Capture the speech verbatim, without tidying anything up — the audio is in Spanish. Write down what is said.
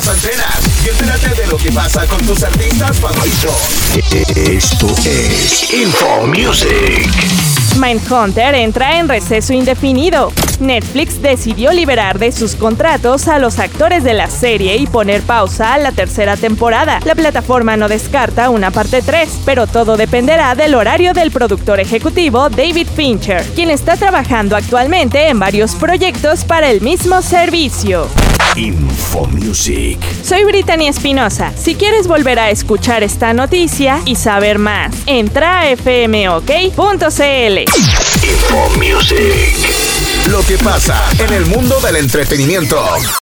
antenas y entérate de lo que pasa con tus artistas favoritos. Esto es Info Music. Mindhunter entra en receso indefinido. Netflix decidió liberar de sus contratos a los actores de la serie y poner pausa a la tercera temporada. La plataforma no descarta una parte tres, pero todo dependerá del horario del productor ejecutivo David Fincher, quien está trabajando actualmente en varios proyectos para el mismo servicio. Info Music. Soy Brittany Espinosa. Si quieres volver a escuchar esta noticia y saber más, entra a f m o k punto c l. Info Music. Lo que pasa en el mundo del entretenimiento.